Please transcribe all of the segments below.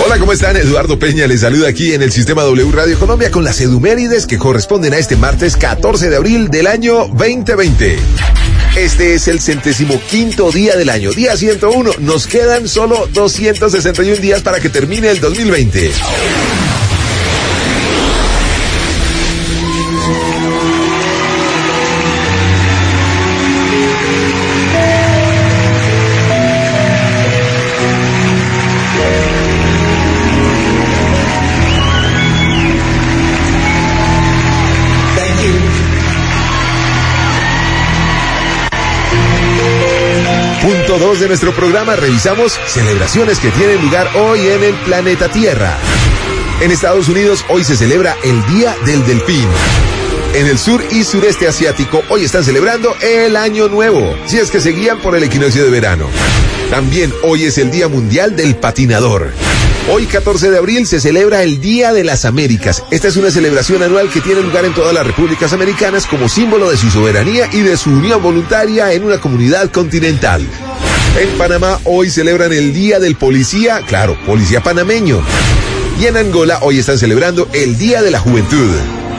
Hola, ¿cómo están? Eduardo Peña les saluda aquí en el Sistema W Radio Colombia con las edumérides que corresponden a este martes 14 de abril del año 2020. Este es el 105º día del año, día 101. Nos quedan solo 261 días para que termine el 2020. Punto 2 de nuestro programa, revisamos celebraciones que tienen lugar hoy en el planeta Tierra. En Estados Unidos hoy se celebra el Día del Delfín. En el sur y sureste asiático hoy están celebrando el Año Nuevo, si es que se guían por el equinoccio de verano. También hoy es el Día Mundial del Patinador. Hoy, 14 de abril, se celebra el Día de las Américas. Esta es una celebración anual que tiene lugar en todas las repúblicas americanas como símbolo de su soberanía y de su unión voluntaria en una comunidad continental. En Panamá hoy celebran el Día del Policía, claro, policía panameño. Y en Angola hoy están celebrando el Día de la Juventud.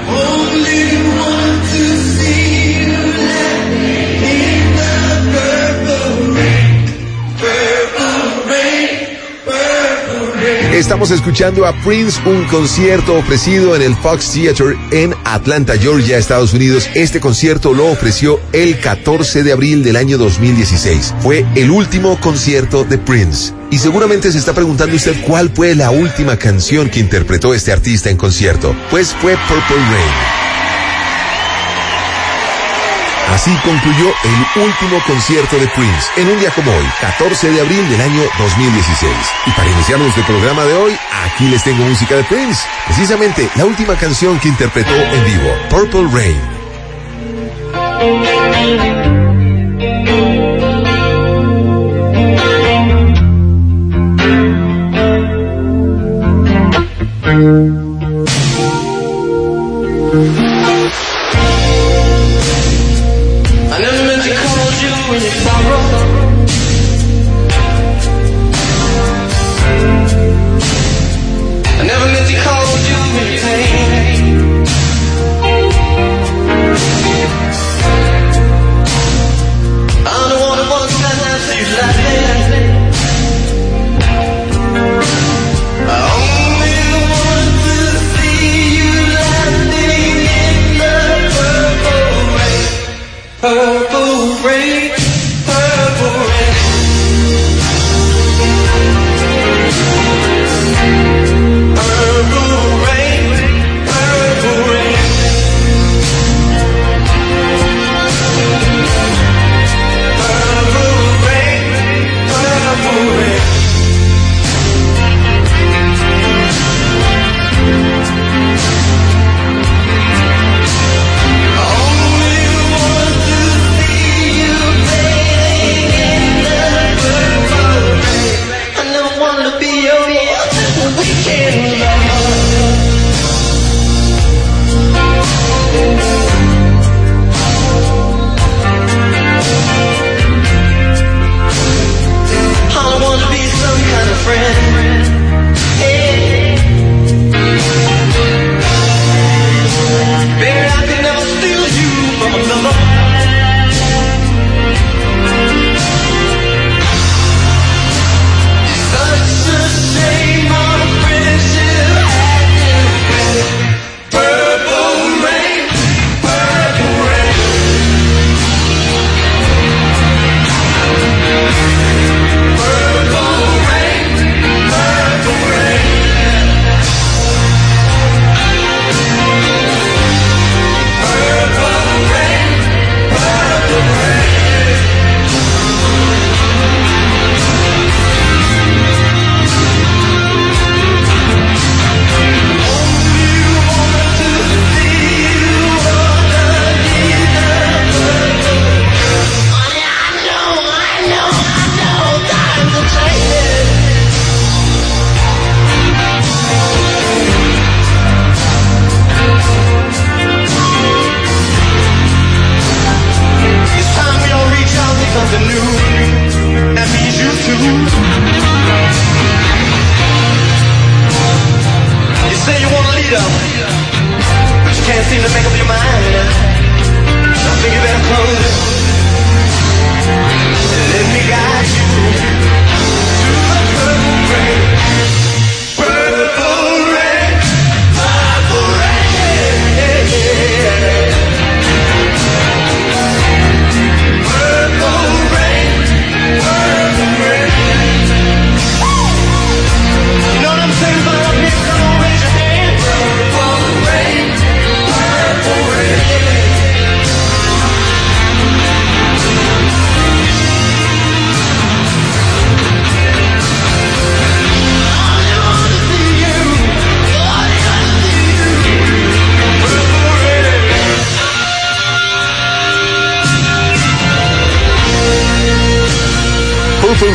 Estamos escuchando a Prince, un concierto ofrecido en el Fox Theater en Atlanta, Georgia, Estados Unidos. Este concierto lo ofreció el 14 de abril del año 2016. Fue el último concierto de Prince. Y seguramente se está preguntando usted cuál fue la última canción que interpretó este artista en concierto. Pues fue Purple Rain. Así concluyó el último concierto de Prince en un día como hoy, 14 de abril del año 2016. Y para iniciar nuestro programa de hoy, aquí les tengo música de Prince. Precisamente la última canción que interpretó en vivo, Purple Rain.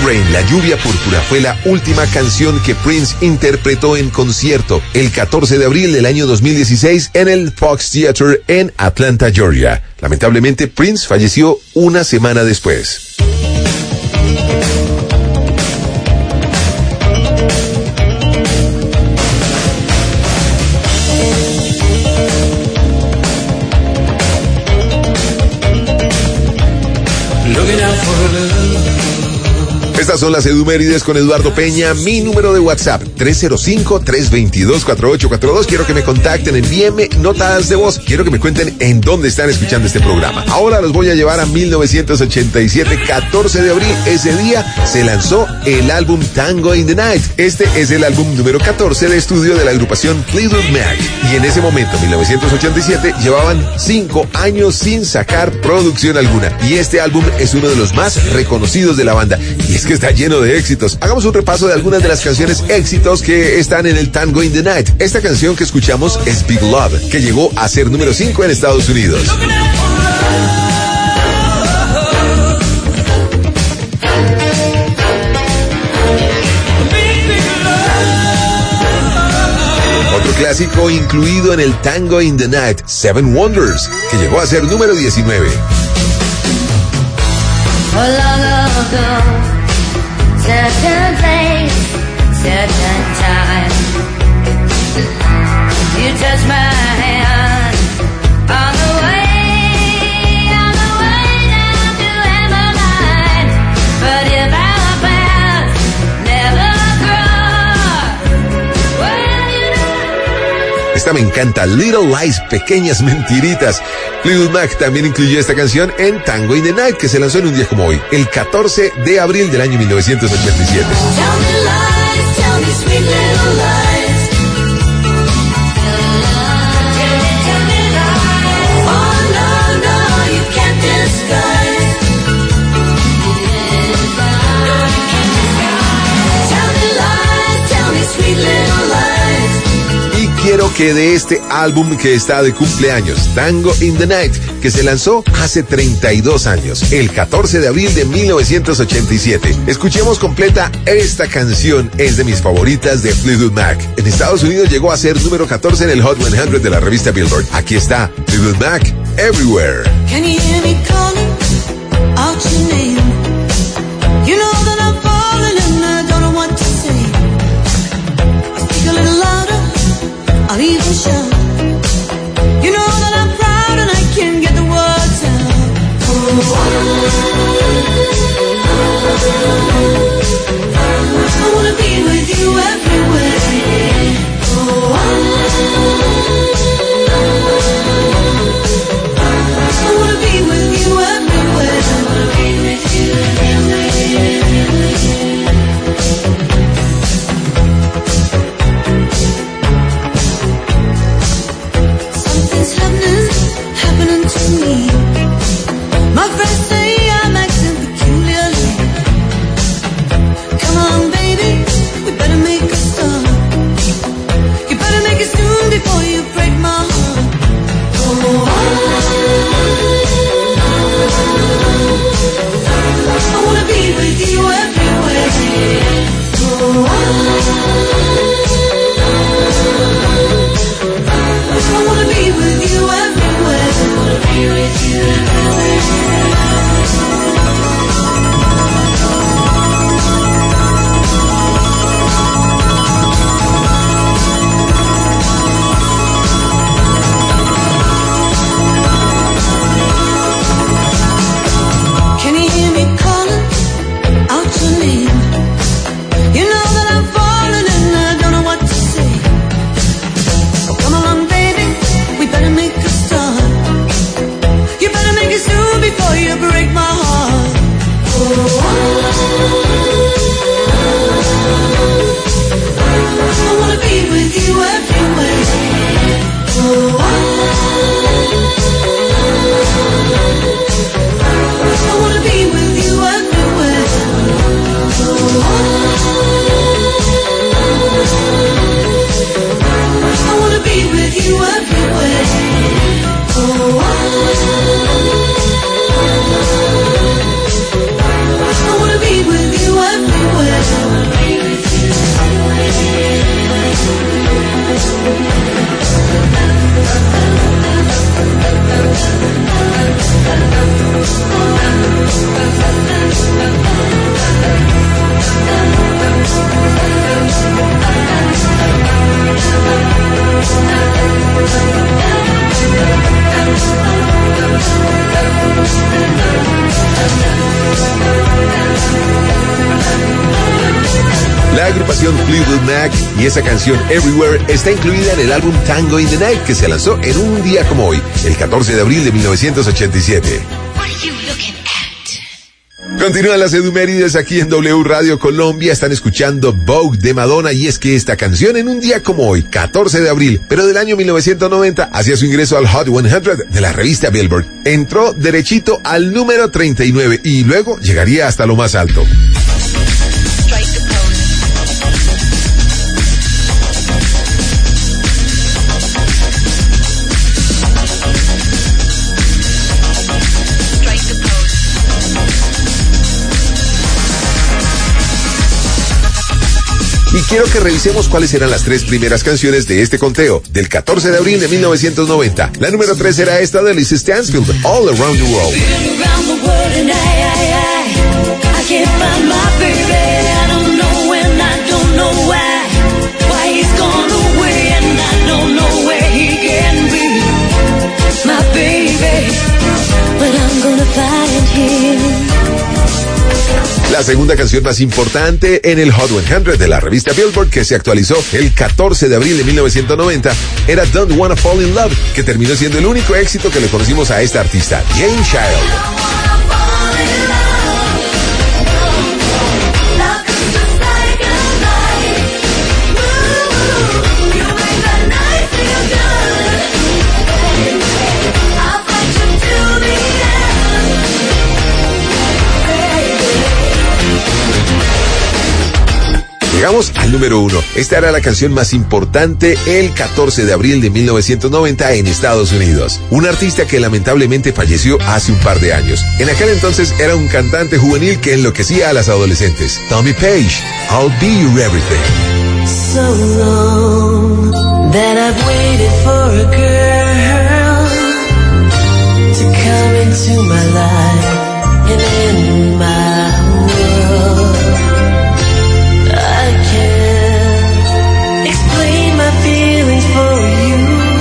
Rain, La lluvia púrpura, fue la última canción que Prince interpretó en concierto el 14 de abril del año 2016 en el Fox Theater en Atlanta, Georgia. Lamentablemente, Prince falleció una semana después. Estas son las Edumérides con Eduardo Peña. Mi número de WhatsApp, 305-322-4842. Quiero que me contacten, envíenme notas de voz. Quiero que me cuenten en dónde están escuchando este programa. Ahora los voy a llevar a 1987, 14 de abril. Ese día se lanzó el álbum Tango in the Night. Este es el álbum número 14 de estudio de la agrupación Fleetwood Mac. Y en ese momento, 1987, llevaban 5 años sin sacar producción alguna. Y este álbum es uno de los más reconocidos de la banda. Y es que está lleno de éxitos. Hagamos un repaso de algunas de las canciones éxitos que están en el Tango in the Night. Esta canción que escuchamos es Big Love, que llegó a ser número 5 en Estados Unidos. Otro clásico incluido en el Tango in the Night, Seven Wonders, que llegó a ser número 19. Certain place, certain time. You touch my hand on the way down to Emmeline. But if our paths never cross, well, you know. Esta me encanta, Little Lies, Pequeñas Mentiritas. Fleetwood Mac también incluyó esta canción en Tango in the Night, que se lanzó en un día como hoy, el 14 de abril del año 1987. Tell me sweet little lies. Tell me lies. Oh no, no, you can't disguise. Tell me lies, tell me sweet little lies. Y quiero que de este álbum que está de cumpleaños, Tango in the Night, que se lanzó hace 32 años, el 14 de abril de 1987. Escuchemos completa esta canción, es de mis favoritas de Fleetwood Mac. En Estados Unidos llegó a ser número 14 en el Hot 100 de la revista Billboard. Aquí está Fleetwood Mac, Everywhere. Can you hear me calling out your name? You know that I'm falling and I don't know what to say. I speak a little louder, I'll even shout. You know that I'm proud and I can't get the words out. I wanna be with you everywhere. I wanna be with you everywhere. I wanna be with you everywhere. Something's happening to me. My friends say I'm acting peculiarly. Come on, baby, we better make a start. You better make it soon before you break my heart. I wanna be with you everywhere. I wanna be with you everywhere. I wanna be with you Can you hear me calling out your name? You know that I'm falling and I agrupación Fleetwood Mac, y esa canción Everywhere está incluida en el álbum Tango in the Night, que se lanzó en un día como hoy, el 14 de abril de 1987. Continúan las edumérides aquí en W Radio Colombia. Están escuchando Vogue de Madonna, y es que esta canción en un día como hoy, 14 de abril, pero del año 1990, hacía su ingreso al Hot 100 de la revista Billboard. Entró derechito al número 39 y luego llegaría hasta lo más alto. Y quiero que revisemos cuáles eran las 3 primeras canciones de este conteo, del 14 de abril de 1990. La número 3 era esta de Lisa Stansfield, All Around the World. La segunda canción más importante en el Hot 100 de la revista Billboard, que se actualizó el 14 de abril de 1990, era Don't Wanna Fall in Love, que terminó siendo el único éxito que le conocimos a esta artista, Jane Child. Llegamos al número 1. Esta era la canción más importante el 14 de abril de 1990 en Estados Unidos. Un artista que lamentablemente falleció hace un par de años. En aquel entonces era un cantante juvenil que enloquecía a las adolescentes. Tommy Page, I'll Be Your Everything. So long that I've waited for a girl to come into my life and in my world. I can't explain my feelings for you.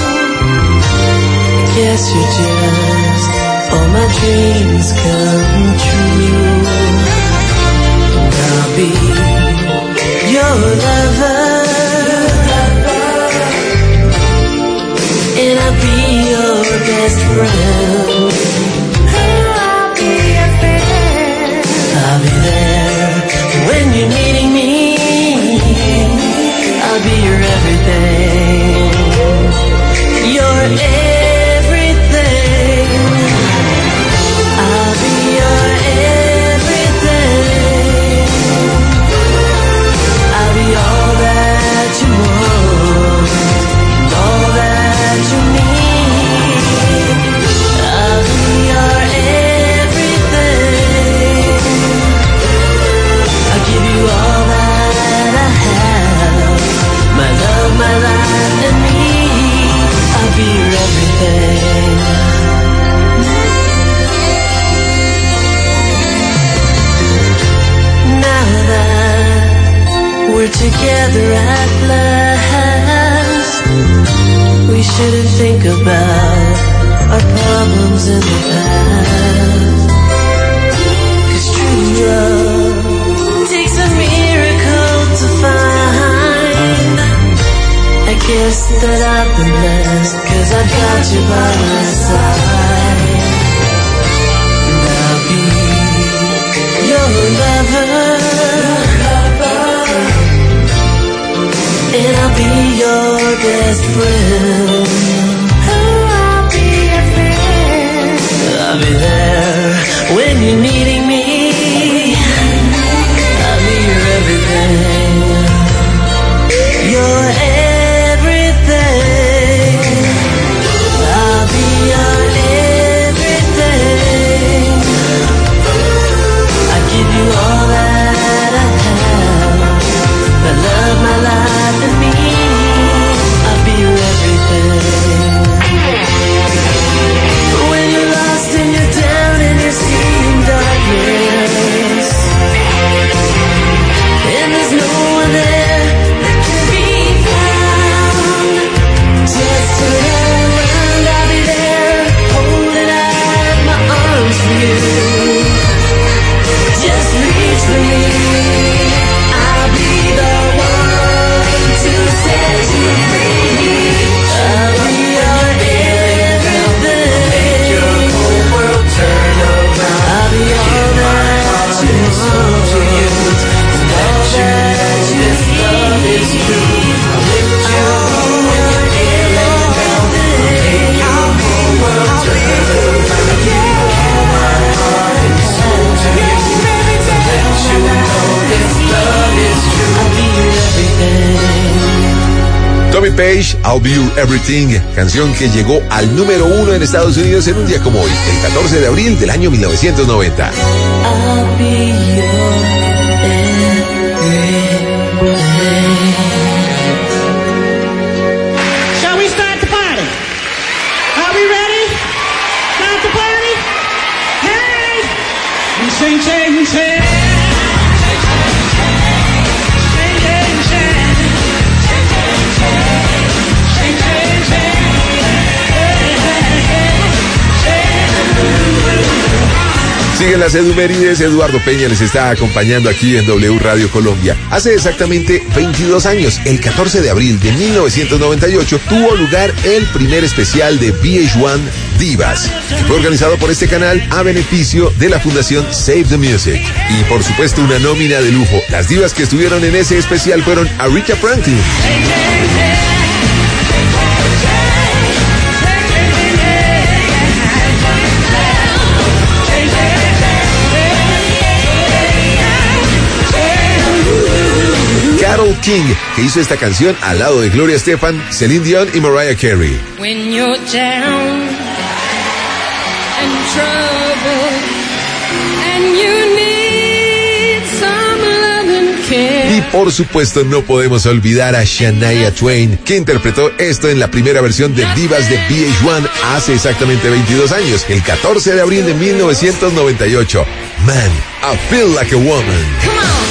Guess you're just all my dreams come true. I'll be your lover, and I'll be your best friend. I'll be your friend. I'll be there when you're needing me. I'll be your everything. Your everything. I'll be your everything. I'll be all that you want, and all that you need. I'll be your everything. I'll give you all that I have, my love, my life, and me. I'll be your everything. Now that we're together at last, we shouldn't think about our problems in the past. 'Cause true love takes a miracle to find. I guess that I've been blessed, 'cause I've got you by my side. And I'll be your lover, and I'll be your best friend. I'll be your friend. I'll be there when you're needing me. I'll be your everything. Your everything. I'll be your everything. I give you all that I have, my love, my life, and me. I'll be your everything. Jimmy Page, I'll Be Your Everything, canción que llegó al número 1 en Estados Unidos en un día como hoy, el 14 de abril del año 1990. I'll be your everything. Shall we start the party? Are we ready? Start the party? Hey! Sing, sing, sing. Siguen las Edumérides, Eduardo Peña les está acompañando aquí en W Radio Colombia. Hace exactamente 22 años, el 14 de abril de 1998, tuvo lugar el primer especial de VH1 Divas. Fue organizado por este canal a beneficio de la Fundación Save the Music. Y por supuesto una nómina de lujo. Las divas que estuvieron en ese especial fueron Aretha Franklin, Carole King, que hizo esta canción al lado de Gloria Estefan, Celine Dion y Mariah Carey. When you're down and trouble and you need some love and care. Y por supuesto no podemos olvidar a Shania Twain, que interpretó esto en la primera versión de Divas de VH1 hace exactamente 22 años, el 14 de abril de 1998. Man, I Feel Like a Woman. Come on.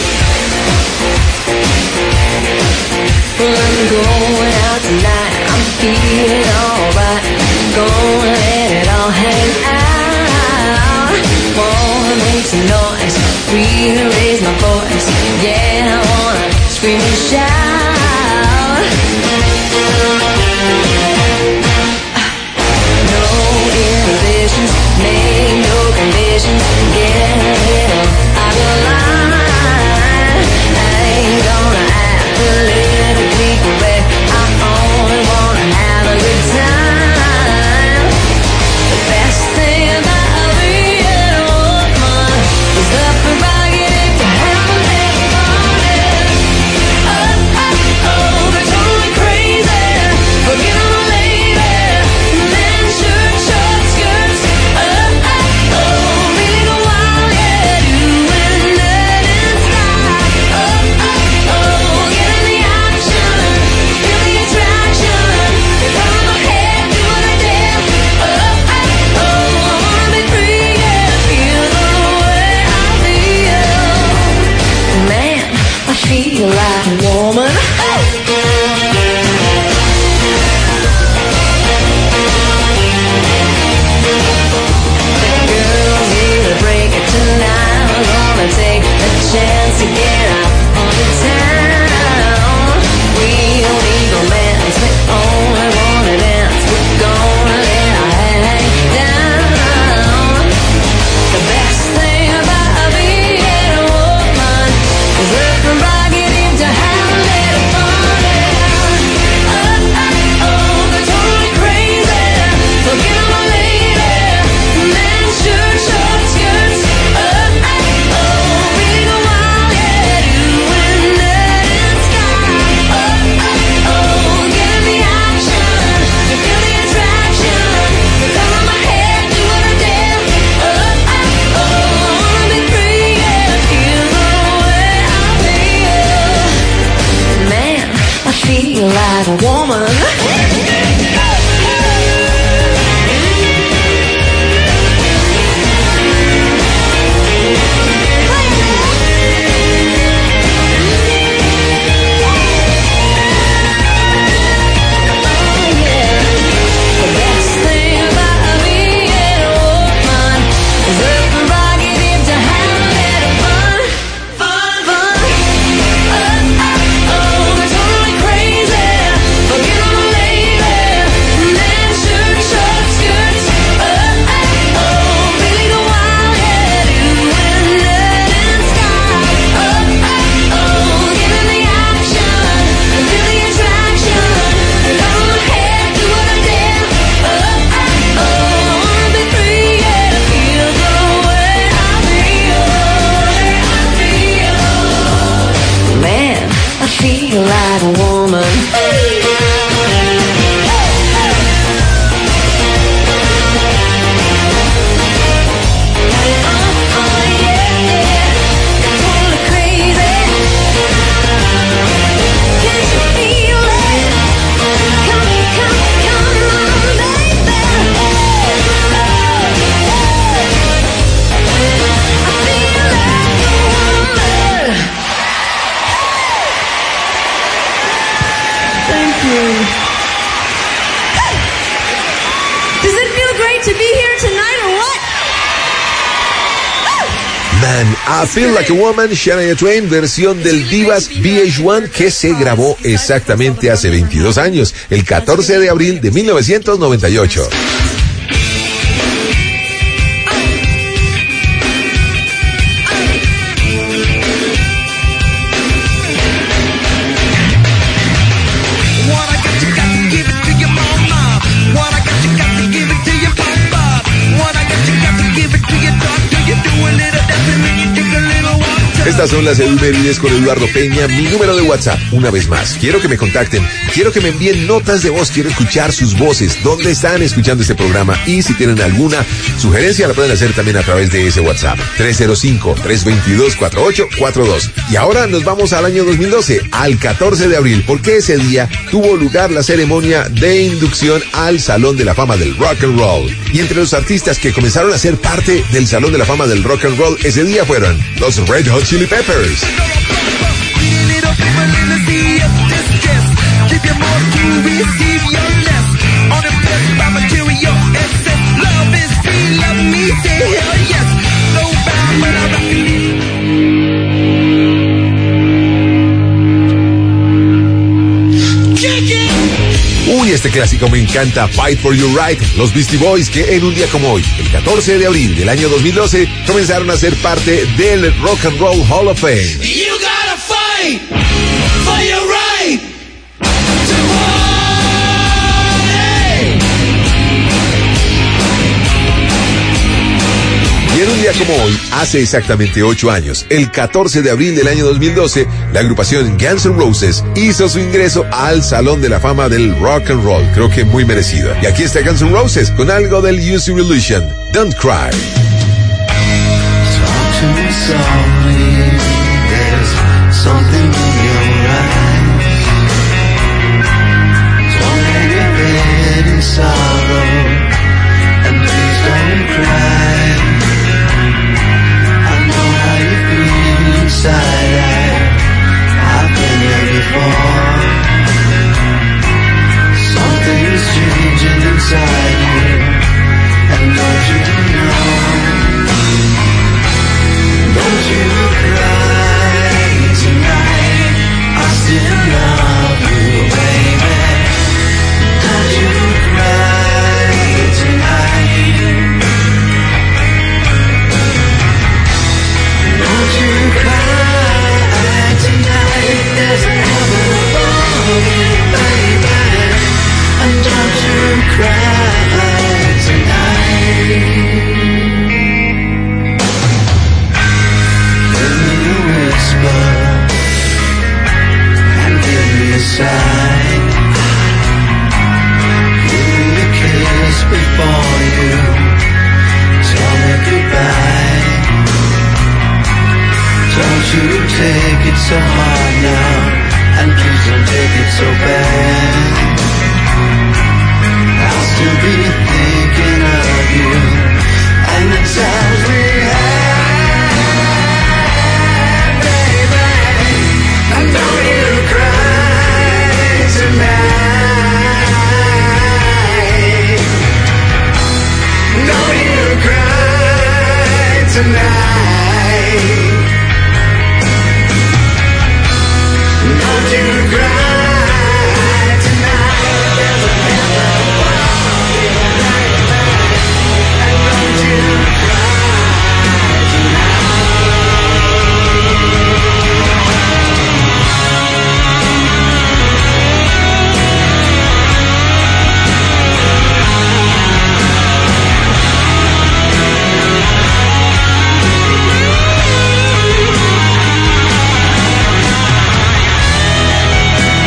Well, I'm going out tonight. I'm feeling alright. Gonna let it all hang out. Wanna make some noise, really raise my voice. Yeah, I wanna scream and shout. No inhibitions, make no conditions. Get a little out of line. I ain't gonna act politically correct. I only wanna have a good time. The best thing about being a woman is the prerogative to have a little fun. Oh, oh, oh, they're totally crazy. Forget I'm a lady. Men, shirt, short skirts. Oh, oh, oh, really go wild, yeah. Doing that in style. Oh, oh, oh, get in the action. Feel the attraction. Come on ahead, do what I did. Oh, oh, oh, I wanna be free, yeah. Feel the way I feel. Man, I feel like a woman. Girls need a break tonight. I'm gonna take a chance to get out on the town. We don't need romance, we only wanna dance. We're gonna let our hang down. The best thing about being a woman is the prerogative to have a little fun. Oh, oh, oh, they're totally crazy. Forget I'm a lady. Men, shirt, short skirts. Oh, oh, oh, really go wild, yeah. Doing that in style. Oh, oh, oh, get in the action. Feel the attraction. Come on my head, do what I did. Oh, oh, oh, I wanna be free, yeah. Feel the way I feel. Man, I feel like a woman. The best thing about being a woman is the prerogative to have a little fun. Fun, fun. Oh, oh, oh, they're totally crazy. Forget I'm a lady. Men, shirt, short skirts. Oh, oh, oh, really go wild, yeah. Doing that in style. Oh, oh, oh, get in the action. Feel the attraction. Come on ahead, do what I did. Oh, oh, oh, I wanna be free, yeah. Feel the way I feel. Man, I feel like a woman. you. Does it feel great to be here tonight or what? Man, I Feel Like a Woman, Shania Twain, versión del Divas VH1 que se grabó exactamente hace 22 años, el 14 de abril de 1998. Estas son las efemérides con Eduardo Peña, mi número de WhatsApp. Una vez más, quiero que me contacten, quiero que me envíen notas de voz, quiero escuchar sus voces, dónde están escuchando este programa y si tienen alguna sugerencia la pueden hacer también a través de ese WhatsApp. 305-322-4842. Y ahora nos vamos al año 2012, al 14 de abril, porque ese día tuvo lugar la ceremonia de inducción al Salón de la Fama del Rock and Roll. Y entre los artistas que comenzaron a ser parte del Salón de la Fama del Rock and Roll ese día fueron los Red Hot Chili Peppers. Uy, este clásico me encanta, Fight for Your Right, los Beastie Boys, que en un día como hoy, el 14 de abril del año 2012, comenzaron a ser parte del Rock and Roll Hall of Fame. You gotta fight for your right to party. Y en un día como hoy, hace exactamente 8 años, el 14 de abril del año 2012, la agrupación Guns N' Roses hizo su ingreso al Salón de la Fama del Rock and Roll. Creo que muy merecido. Y aquí está Guns N' Roses con algo del Use Your Illusion, Don't Cry. Talk to me softly, there's something in your eyes. Don't lay your head in sorrow, and please don't cry. I know how you feel inside, I've been there before. Something's changing inside you, and don't you know? Don't you cry tonight, I still love you, baby. Don't you cry tonight. Don't you cry tonight, there's heaven above you, baby. And don't you cry tonight. Give me a whisper and give me a sign. Give me a kiss before you tell me goodbye. Don't you take it so hard now, and please don't take it so bad. I'll still be thinking of you and the times we had, baby. And don't you cry tonight. Don't you cry tonight. Don't you cry tonight. There's a heaven above you, baby. And don't you cry tonight.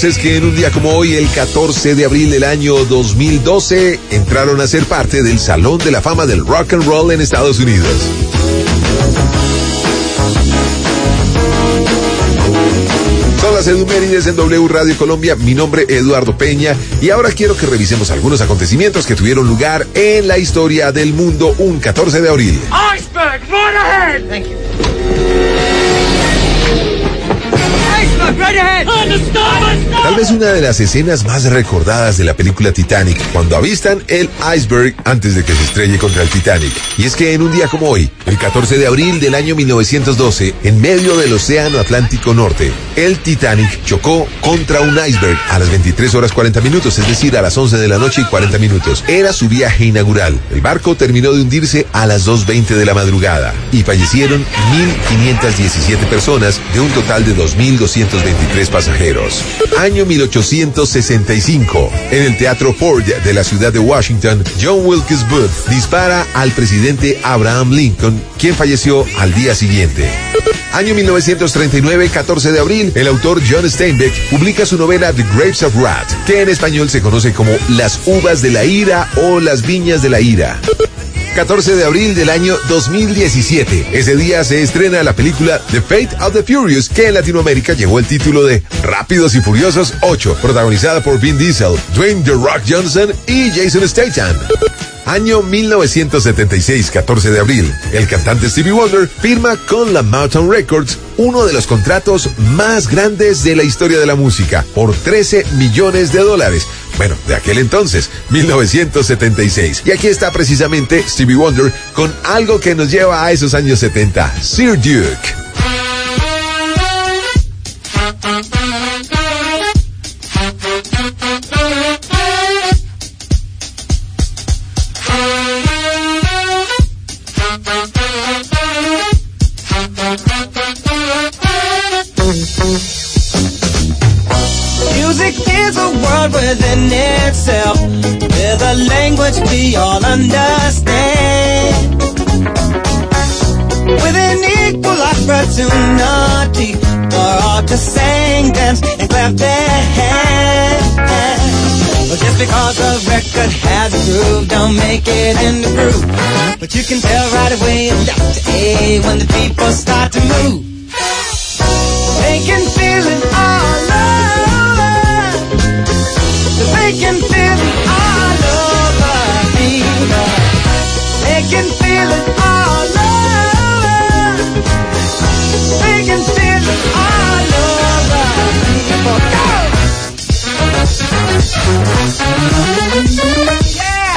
voces que en un día como hoy, el 14 de abril del año 2012, entraron a ser parte del Salón de la Fama del Rock and Roll en Estados Unidos. Son las Edumérides en W Radio Colombia. Mi nombre es Eduardo Peña y ahora quiero que revisemos algunos acontecimientos que tuvieron lugar en la historia del mundo un 14 de abril. Iceberg, right ahead! Thank you. Right ahead. Tal vez una de las escenas más recordadas de la película Titanic, cuando avistan el iceberg antes de que se estrelle contra el Titanic. Y es que en un día como hoy, el 14 de abril del año 1912, en medio del Océano Atlántico Norte, el Titanic chocó contra un iceberg a las 23 horas 40 minutos, es decir, a las 11 de la noche y 40 minutos. Era su viaje inaugural. El barco terminó de hundirse a las 2:20 de la madrugada y fallecieron 1.517 personas de un total de 2.223 pasajeros. Año 1865. En el Teatro Ford de la ciudad de Washington, John Wilkes Booth dispara al presidente Abraham Lincoln, quien falleció al día siguiente. Año 1939, 14 de abril, el autor John Steinbeck publica su novela The Grapes of Wrath, que en español se conoce como Las uvas de la ira o Las viñas de la ira. 14 de abril del año 2017. Ese día se estrena la película The Fate of the Furious, que en Latinoamérica llevó el título de Rápidos y Furiosos 8, protagonizada por Vin Diesel, Dwayne The Rock Johnson y Jason Statham. Año 1976, 14 de abril, el cantante Stevie Wonder firma con la Motown Records uno de los contratos más grandes de la historia de la música, por $13 millones. Bueno, de aquel entonces, 1976. Y aquí está precisamente Stevie Wonder con algo que nos lleva a esos años 70, Sir Duke. Music is a world within itself, with a language we all understand, with an equal opportunity for all to sing, dance, and clap their hands. Well, just because a record has a groove, don't make it in the groove. But you can tell right away from Dr. A when the people start to move. They can feel it all over. They can feel it all over, people. They can feel it all over. They can feel it all over, people. Go! Yeah!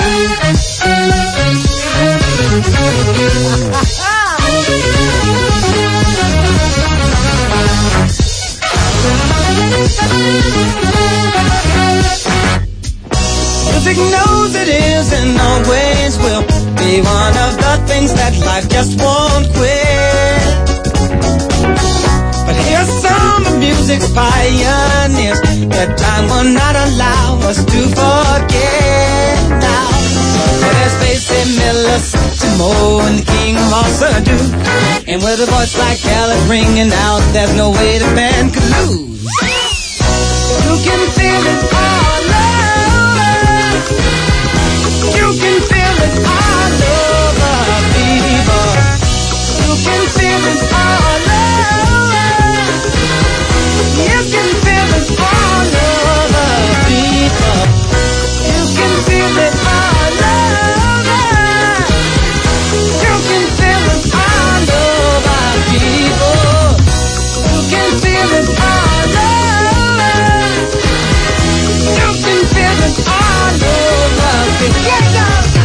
Music knows it is and always will be one of the things that life just won't quit. But here's some of music's pioneers that time will not allow us to forget now. There's Basie Miller, Moe, and the king of all Sadu. And with a voice like Alice ringing out, there's no way the band could lose. You can feel it all over. You can feel it all over, people. You can feel it all over. You can feel it all over, people. You can feel it all over. You can feel it all over, people. You can feel it all over. You can feel it all over, people. Yeah,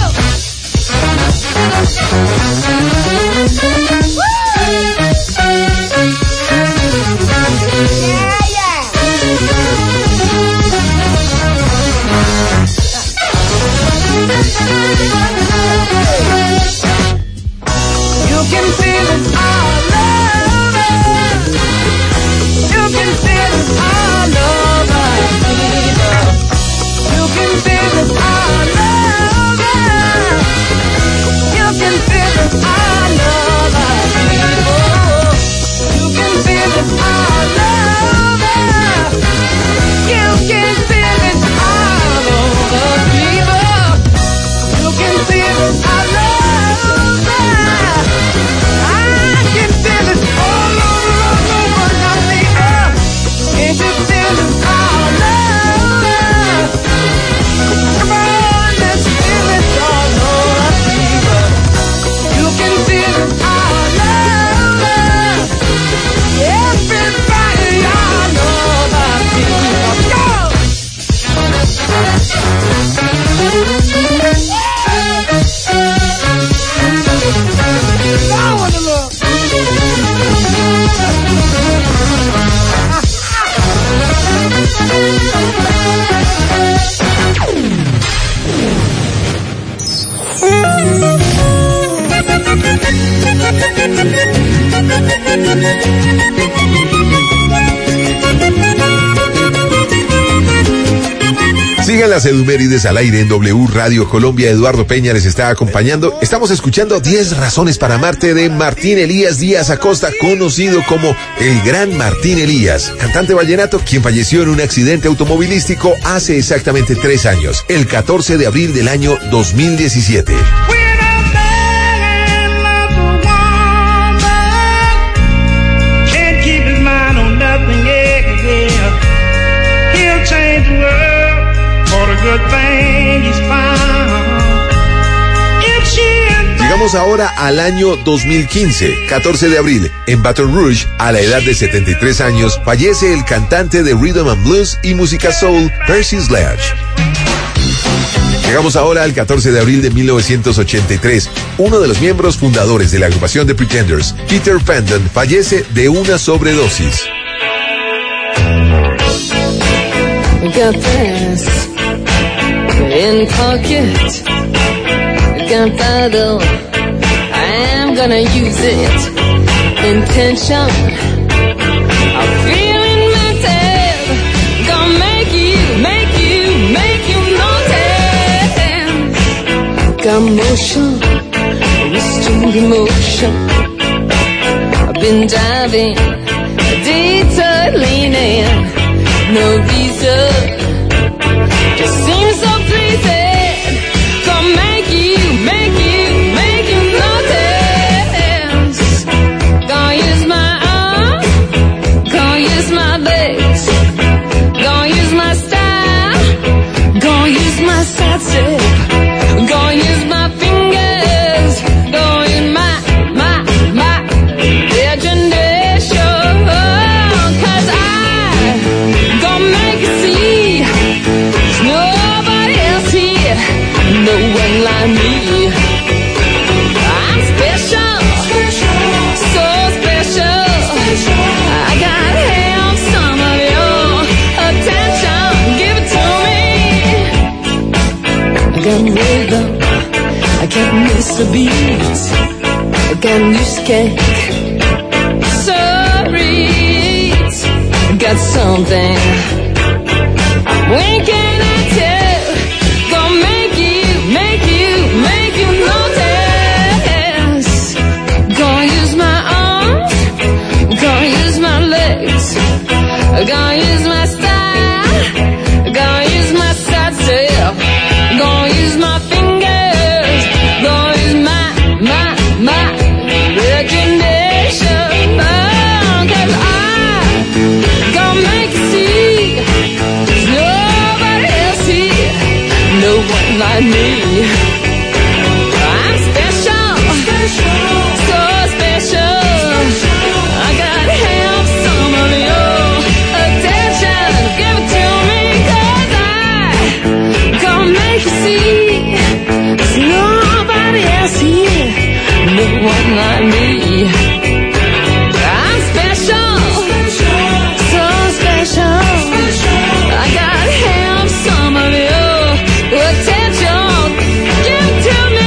go, go. Sigan las Edumérides al aire en W Radio Colombia. Eduardo Peña les está acompañando. Estamos escuchando 10 razones para amarte de Martín Elías Díaz Acosta, conocido como el Gran Martín Elías, cantante vallenato, quien falleció en un accidente automovilístico hace exactamente 3 años, el 14 de abril del año 2017. Llegamos ahora al año 2015, 14 de abril, en Baton Rouge, a la edad de 73 años, fallece el cantante de Rhythm and Blues y música soul, Percy Sledge. Llegamos ahora al 14 de abril de 1983. Uno de los miembros fundadores de la agrupación The Pretenders, Peter Frampton, fallece de una sobredosis. In pocket, gunpowder, I am gonna use it. Intention, I'm feeling myself, gonna make you notice. Got motion, restrained emotion. I've been diving, detour leaning, no visa. Just seems so pleasing. Gonna make you notice. Gonna use my arms, gonna use my legs, gonna use my style, gonna use my side step, gonna use my fingers, gonna use my imagination. 'Cause I gonna make you see. Nobody else here, no one like me. I'm special, so special. I gotta have some of your attention. Give it to me. I got rhythm, I can't miss a beat. I got new skate, sorry, I got something. When can I tell? Gonna make you notice. Gonna use my arms, gonna use my legs, gonna use my style, gonna use my side step, gonna use my fingers, gonna use my imagination. 'Cause I gonna make you see. No one like me. I'm special, so special. I gotta have some of your attention. Give it to me, 'cause I gonna make you see. There's nobody else here, no one like me. I'm special, so special. I gotta have some of your attention, give it to me.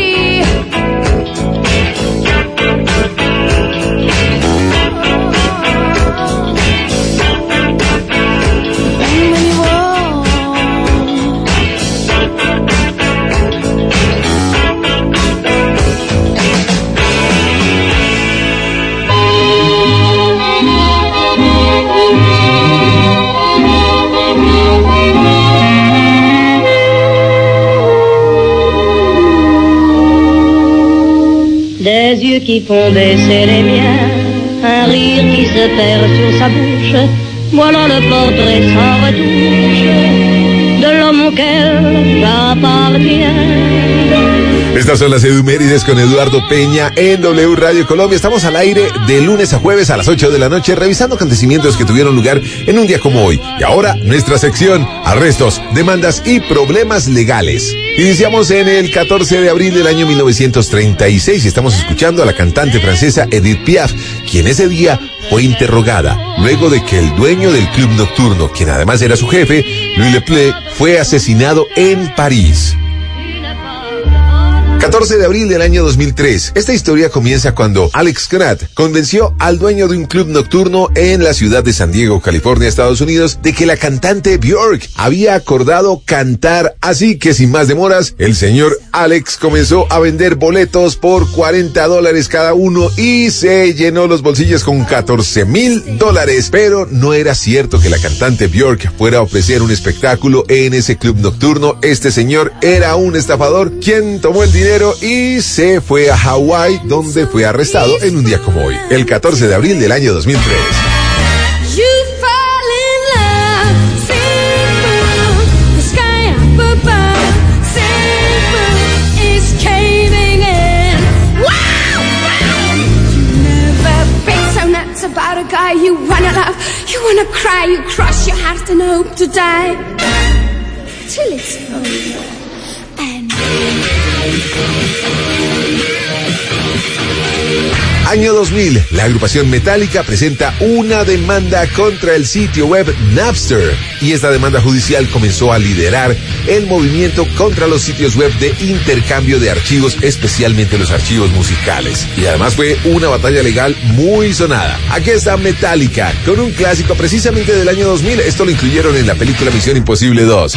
Des yeux qui font baisser les miens, un rire qui se perd sur sa bouche, voilà le portrait sans retouche de l'homme auquel j'appartiens. Estas son las Edumérides con Eduardo Peña en W Radio Colombia. Estamos al aire de lunes a jueves a las 8 de la noche, revisando acontecimientos que tuvieron lugar en un día como hoy. Y ahora, nuestra sección, arrestos, demandas y problemas legales. Iniciamos en el 14 de abril del año 1936 y estamos escuchando a la cantante francesa Edith Piaf, quien ese día fue interrogada luego de que el dueño del club nocturno, quien además era su jefe, Louis Le Play, fue asesinado en París. 14 de abril del año 2003. Esta historia comienza cuando Alex Knatt convenció al dueño de un club nocturno en la ciudad de San Diego, California, Estados Unidos, de que la cantante Björk había acordado cantar. Así que sin más demoras, el señor Alex comenzó a vender boletos por $40 cada uno y se llenó los bolsillos con $14,000. Pero no era cierto que la cantante Björk fuera a ofrecer un espectáculo en ese club nocturno. Este señor era un estafador quien tomó el dinero y se fue a Hawái, donde fue arrestado en un día como hoy, el 14 de abril del año 2003. About a guy you wanna love, you wanna cry, you cross your heart and hope to die till it's over. And Año 2000, la agrupación Metallica presenta una demanda contra el sitio web Napster, y esta demanda judicial comenzó a liderar el movimiento contra los sitios web de intercambio de archivos, especialmente los archivos musicales. Y además fue una batalla legal muy sonada. Aquí está Metallica con un clásico precisamente del año 2000. Esto lo incluyeron en la película Misión Imposible 2.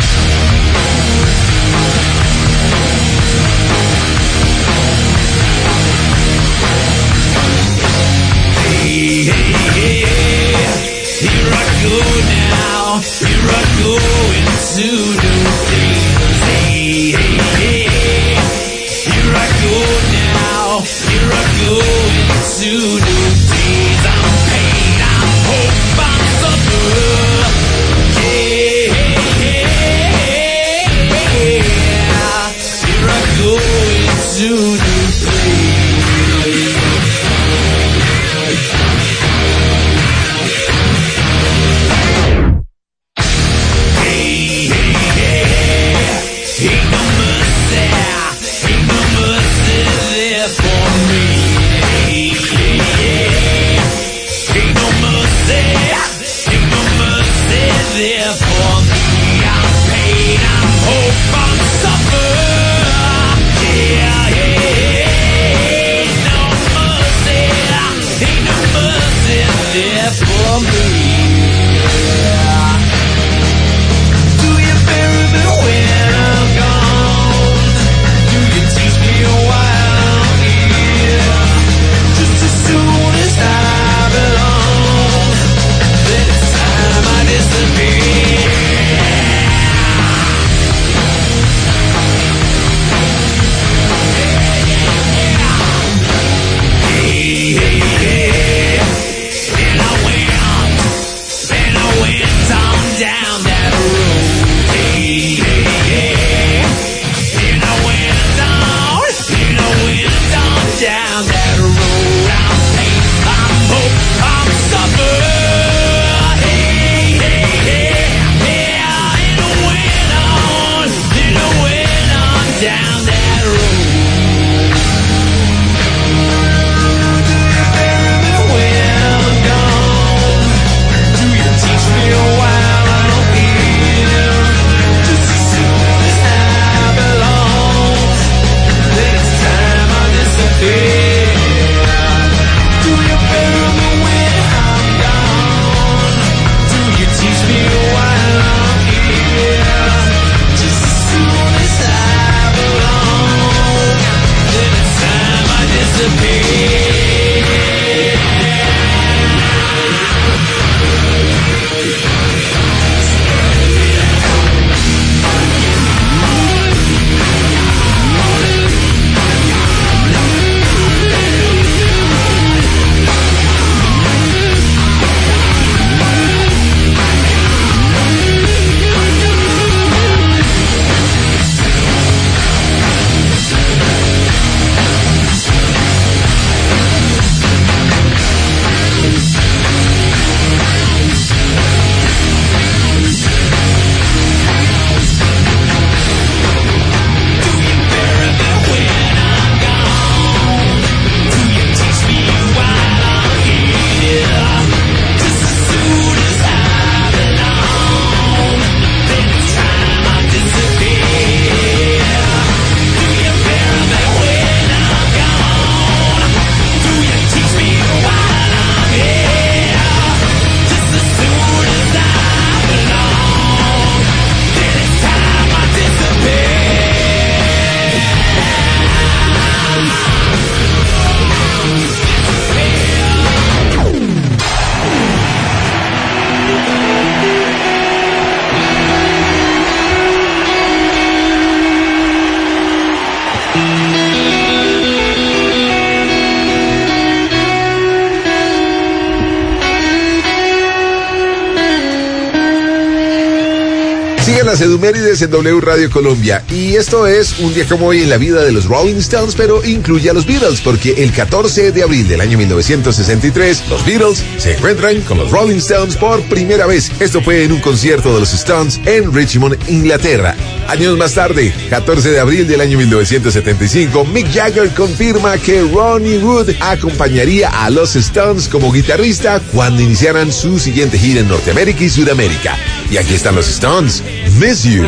Siguen las Edumérides en W Radio Colombia y esto es un día como hoy en la vida de los Rolling Stones, pero incluye a los Beatles porque el 14 de abril del año 1963 los Beatles se encuentran con los Rolling Stones por primera vez. Esto fue en un concierto de los Stones en Richmond, Inglaterra. Años más tarde, 14 de abril del año 1975, Mick Jagger confirma que Ronnie Wood acompañaría a los Stones como guitarrista cuando iniciaran su siguiente gira en Norteamérica y Sudamérica. Y aquí están los Stones, Miss You.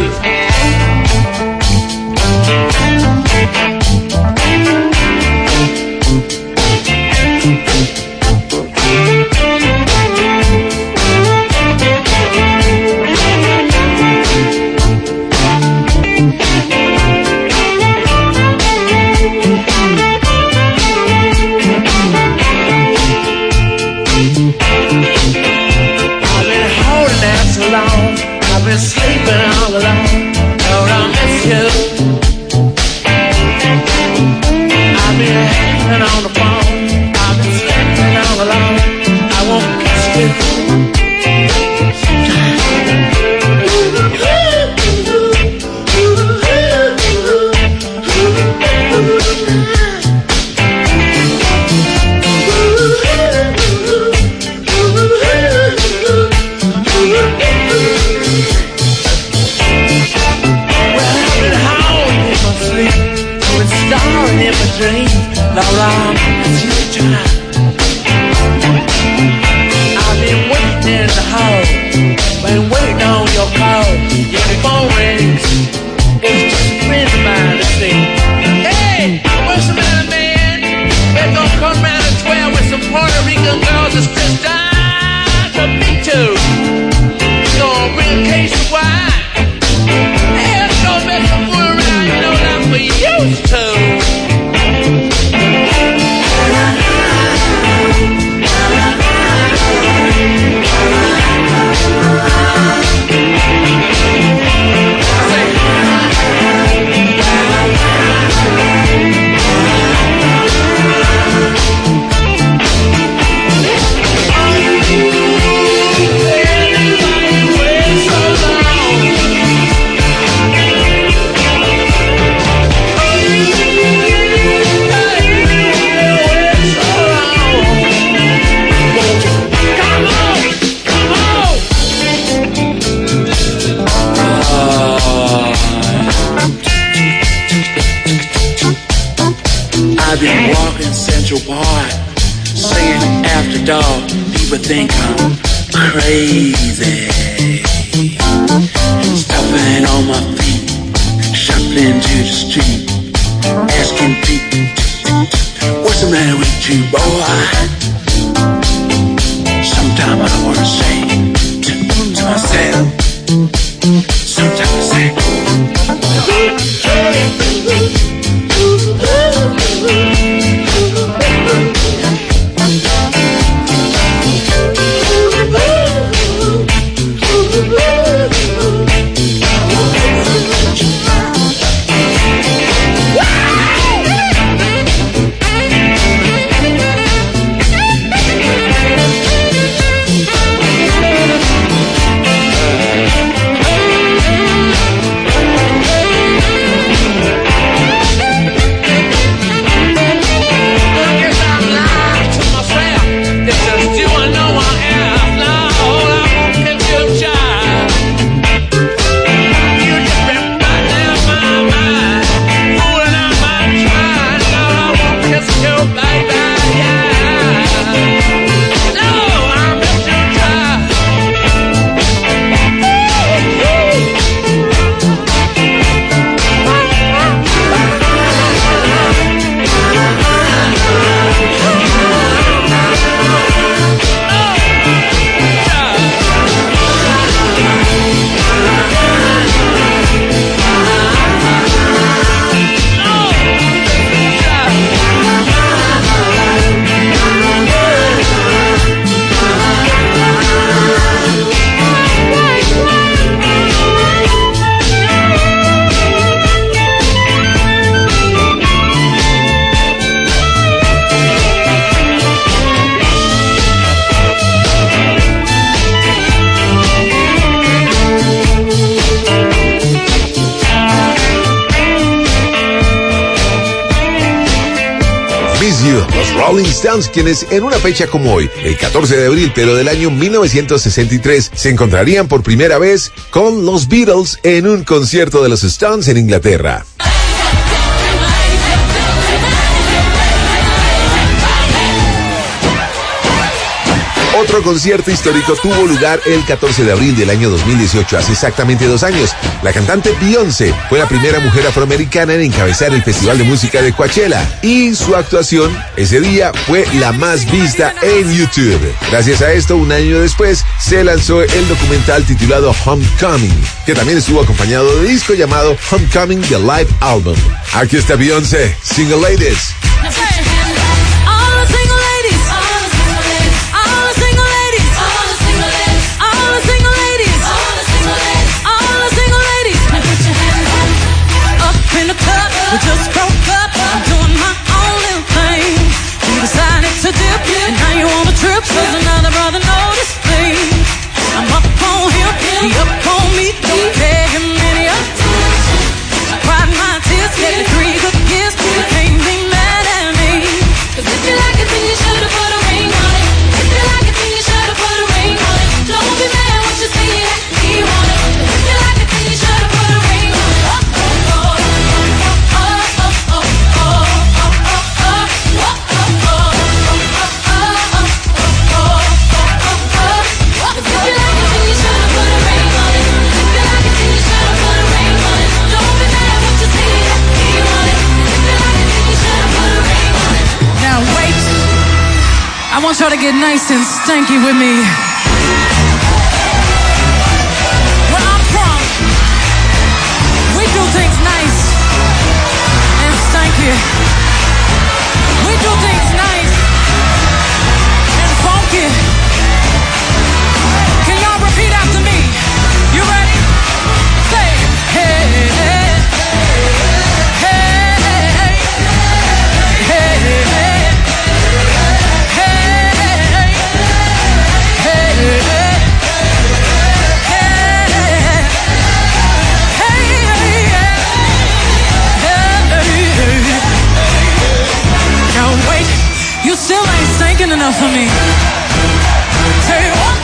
Rolling Stones, quienes en una fecha como hoy, el 14 de abril, pero del año 1963, se encontrarían por primera vez con los Beatles en un concierto de los Stones en Inglaterra. Otro concierto histórico tuvo lugar el 14 de abril del año 2018, hace exactamente 2 años. La cantante Beyoncé fue la primera mujer afroamericana en encabezar el Festival de Música de Coachella y su actuación ese día fue la más vista en YouTube. Gracias a esto, un año después, se lanzó el documental titulado Homecoming, que también estuvo acompañado de disco llamado Homecoming The Live Album. Aquí está Beyoncé, Single Ladies. We just broke up, I'm doing my own little thing. We decided to dip, and now you on a trip, cause another brother noticed me. I'm up on him, he up on me, don't pay him any attention. I cried my tears, gave me 3 good years, you can't be mad at me. Cause if you like it, then you should've put a ring on it. If you like it, then you should've put a ring on it. Don't be mad when you see that he want it. If you like it, then you should've put a ring on it. I want y'all to get nice and stanky with me. Where I'm from, we do things nice and stanky. We do things nice and funky. Can y'all repeat after me? You ready? Say, hey, hey, hey, hey, hey, hey. You still ain't stinking enough for me. Tell you what,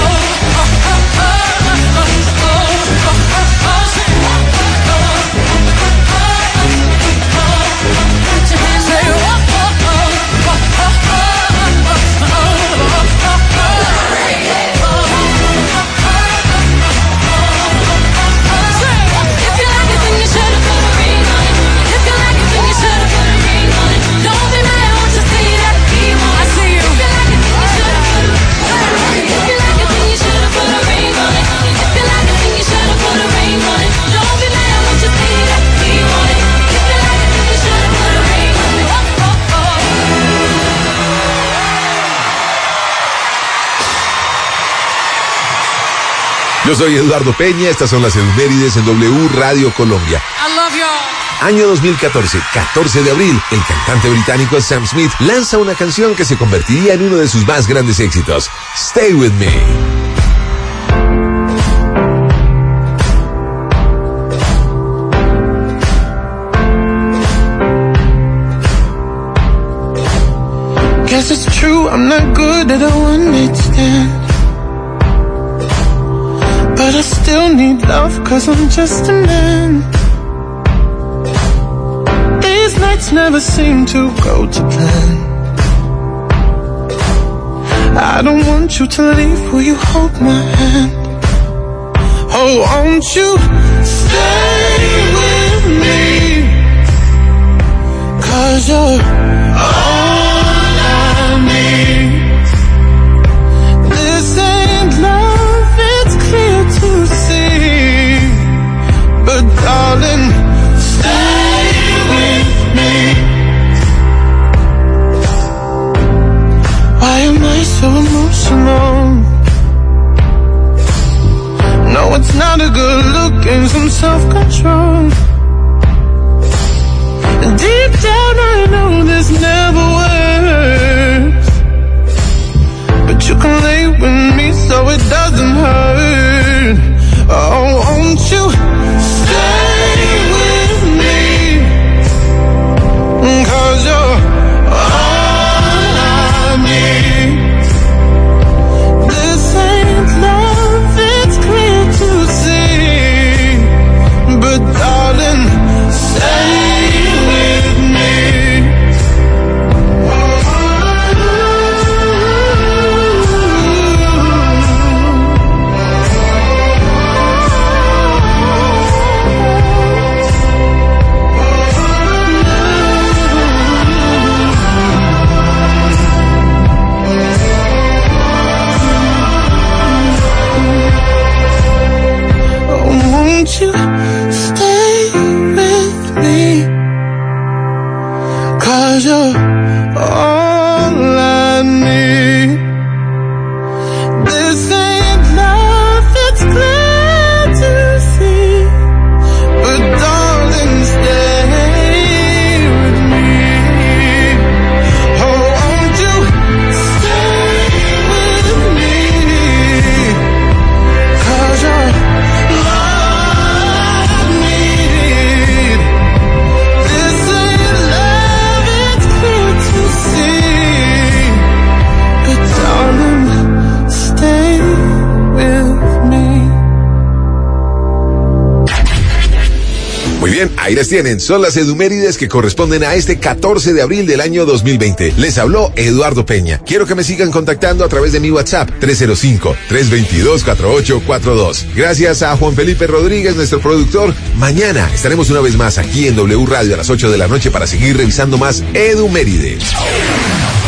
Yo soy Eduardo Peña, estas son las efemérides en W Radio Colombia. I love y'all. Año 2014, 14 de abril, el cantante británico Sam Smith lanza una canción que se convertiría en uno de sus más grandes éxitos, Stay With Me. Guess it's true, I'm not good at a one-night stand. But I still need love, cause I'm just a man. These nights never seem to go to plan. I don't want you to leave, will you hold my hand? Oh, won't you stay with me? Cause you're all I need. This ain't love, it's clear to see. But darling, stay with me. Why am I so emotional? No, it's not a good look and some self-control. Deep down I know this never works, but you can lay with me so it doesn't hurt. Oh, won't you stay with me? 'Cause you're all won't you stay with me? 'Cause you're all I need. This ain't love, it's clear to see, but darling, stay with me. Oh, won't you stay with me? 'Cause you're all I need. This ain't love, it's clear to see, but darling, stay with me. Muy bien, ahí las tienen. Son las edumérides que corresponden a este 14 de abril del año 2020. Les habló Eduardo Peña. Quiero que me sigan contactando a través de mi WhatsApp 305-322-4842. Gracias a Juan Felipe Rodríguez, nuestro productor. Mañana estaremos una vez más aquí en W Radio a las 8 de la noche para seguir revisando más edumérides.